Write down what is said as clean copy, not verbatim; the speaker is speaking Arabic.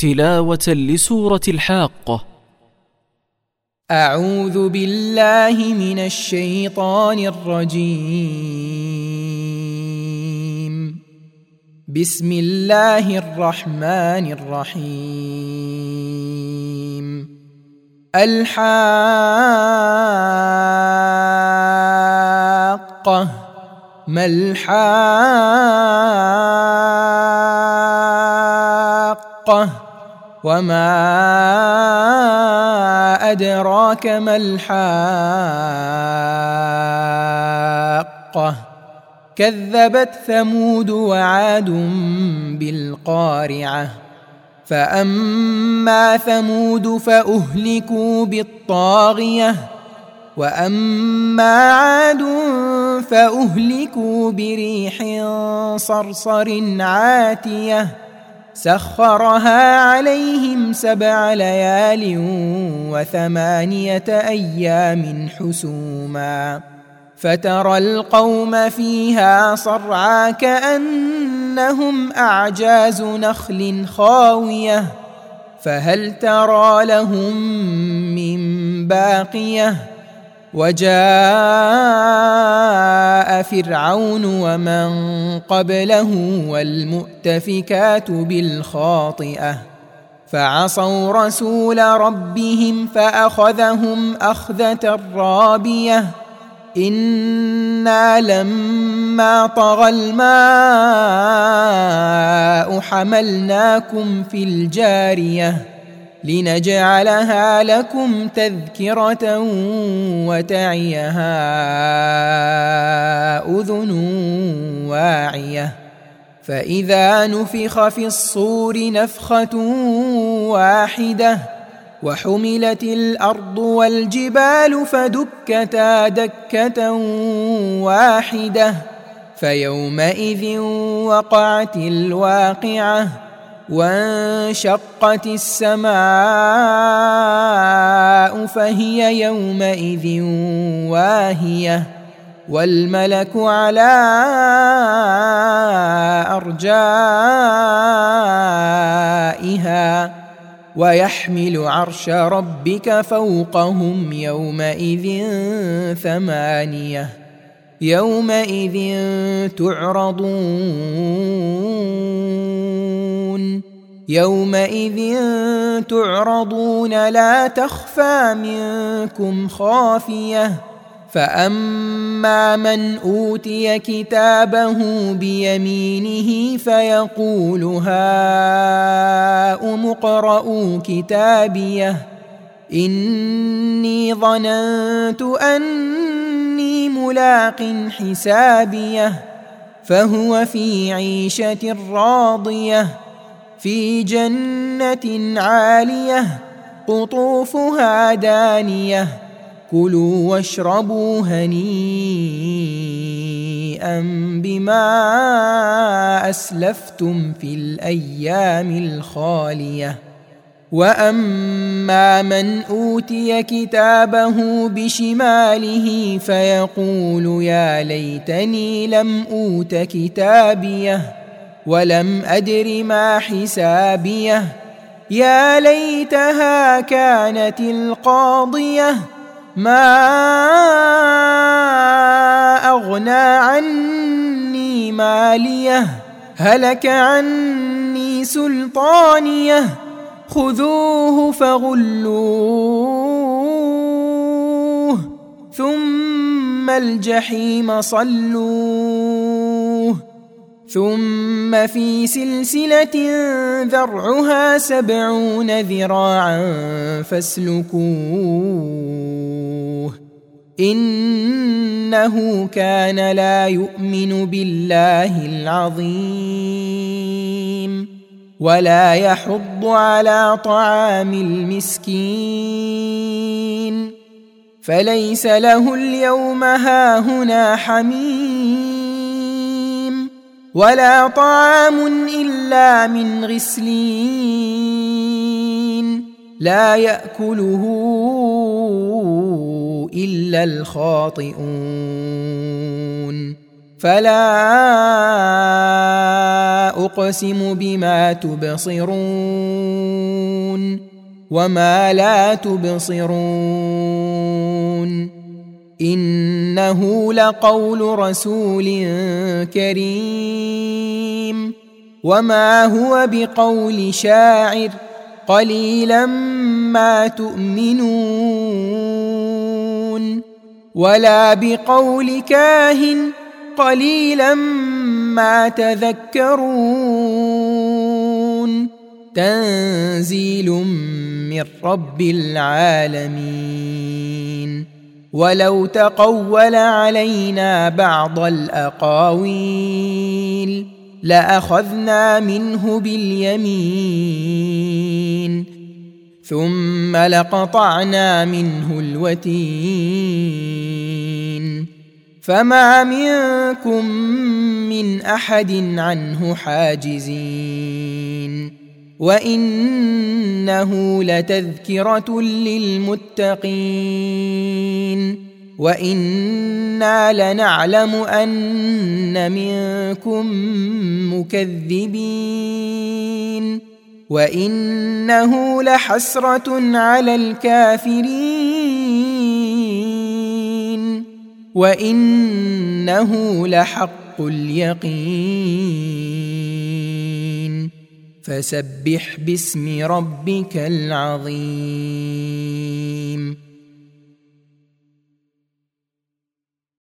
تلاوة لسورة الحاقة. أعوذ بالله من الشيطان الرجيم. بسم الله الرحمن الرحيم. الحاقة. ما الحاقة وما أدراك ما الحاقة. كذبت ثمود وعاد بالقارعة. فأما ثمود فأهلكوا بالطاغية وأما عاد فأهلكوا بريح صرصر عاتية سخرها عليهم 7 ليال و8 أيام حسوما فترى القوم فيها صرعى كأنهم أعجاز نخل خاوية فهل ترى لهم من باقية. وجاء فرعون ومن قبله والمؤتفكات بالخاطئة فعصوا رسول ربهم فأخذهم أخذة رابية. إنا لما طغى الماء حملناكم في الجارية لنجعلها لكم تذكرة وتعيها أذن واعية. فإذا نفخ في الصور نفخة واحدة وحملت الأرض والجبال فدكتا دكة واحدة فيومئذ وقعت الواقعة وانشقت السماء فهي يومئذ واهية والملك على أرجائها ويحمل عرش ربك فوقهم يومئذ 8 يومئذ تعرضون لا تخفى منكم خافية. فأما من أوتي كتابه بيمينه فيقول هاؤم اقرءوا كتابيه إني ظننت أني ملاق حسابيه فهو في عيشة راضية في جنة عالية قطوفها دانية كلوا واشربوا هنيئا بما أسلفتم في الأيام الخالية. وأما من أوتي كتابه بشماله فيقول يا ليتني لم أوت كتابيه ولم أدر ما حسابيه يا ليتها كانت القاضية ما أغنى عني ماليه هلك عني سلطانيه خذوه فغلوه ذم الجحيم صلوه ثم في سلسلة ذرعها 70 ذراعا فاسلكوه إنه كان لا يؤمن بالله العظيم ولا يحض على طعام المسكين فليس له اليوم هاهنا حميم ولا طعام إلا من غسلين لا يأكله إلا الخاطئون فلا أقسم بما تبصرون وما لا تبصرون إنه لقول رسول كريم وما هو بقول شاعر قليلا ما تؤمنون ولا بقول كاهن قليلا ما تذكرون تنزيل من رب العالمين ولو تقول علينا بعض الأقاويل لأخذنا منه باليمين ثم لقطعنا منه الوتين فما منكم من أحد عنه حاجزين وإنه لتذكرة للمتقين وإنا لنعلم أن منكم مكذبين وإنه لحسرة على الكافرين وإنه لحق اليقين فسبح باسم ربك العظيم.